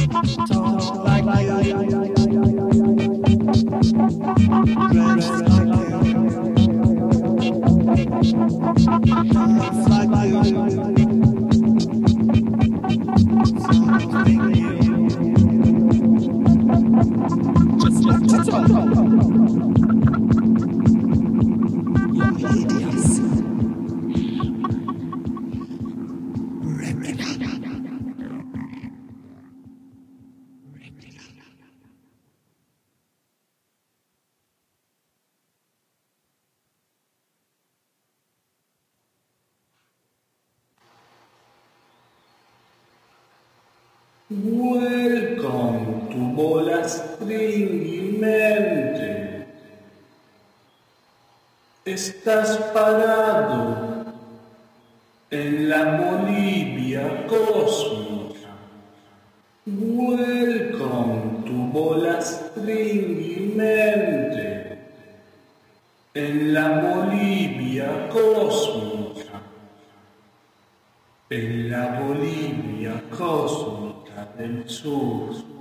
Talk like you, dress like you, dance like you, something new. Just talk. Young ladies, replica. Welcome to Bola String Mente. Estás parado en la Bolivia cósmica. Welcome to Bola String Mente. En la Bolivia cósmica. En la Bolivia cósmica del sur.